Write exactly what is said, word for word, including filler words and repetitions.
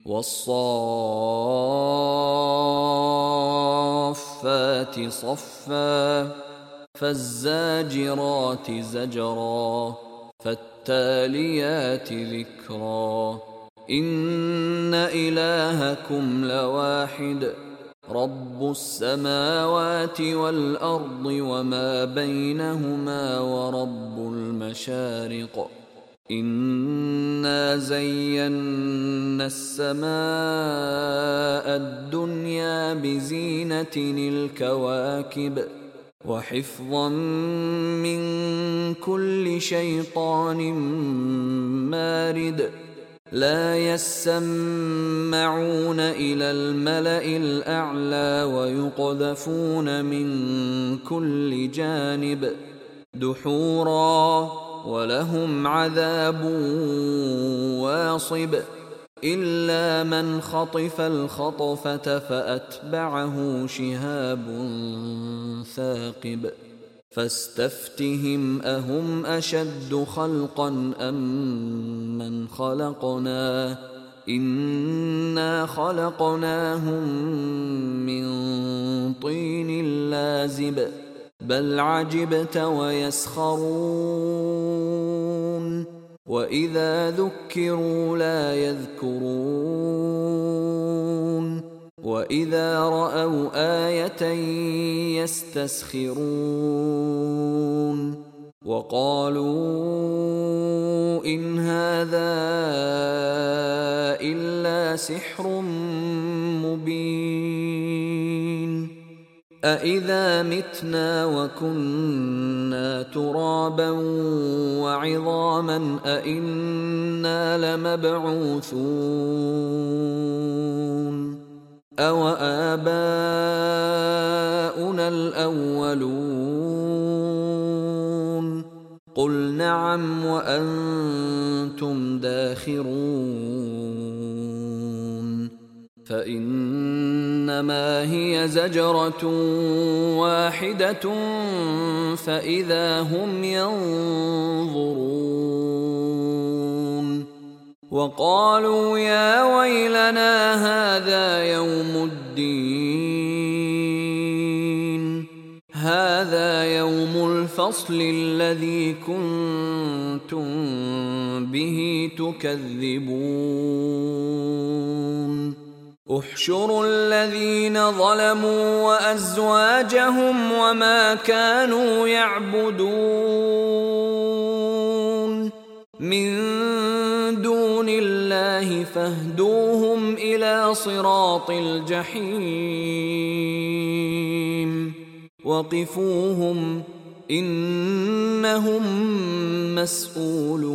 والصافات صفا فالزاجرات زجرا فالتاليات ذكرا إن إلهكم لواحد رب السماوات والأرض وما بينهما ورب المشارق إنا زينا السماء الدنيا بزينة الكواكب وحفظا من كل شيطان مارد لا يسمعون إلى الملأ الأعلى ويقذفون من كل جانب دحورا ولهم عذاب واصب إلا من خطف الخطفة فأتبعه شهاب ثاقب فاستفتهم أهم أشد خلقا أم من خلقنا إنا خلقناهم من طين لازب بل عجبت ويسخرون وإذا ذكروا لا يذكرون وإذا رأوا آية يستسخرون وقالوا إن هذا إلا سحر مبين أإذا متنا وكنا ترابا وعظاما أإنا لمبعوثون أو آباؤنا الأولون قل نعم وأنتم داخرون فإنما هي زجرة واحدة فإذا هم ينظرون وقالوا يا ويلنا هذا يوم الدين هذا يوم الفصل الذي كنتم به تكذبون احشروا الذين ظلموا وأزواجهم وما كانوا يعبدون من دون الله فاهدوهم إلى صراط الجحيم وقفوهم إنهم مسؤولون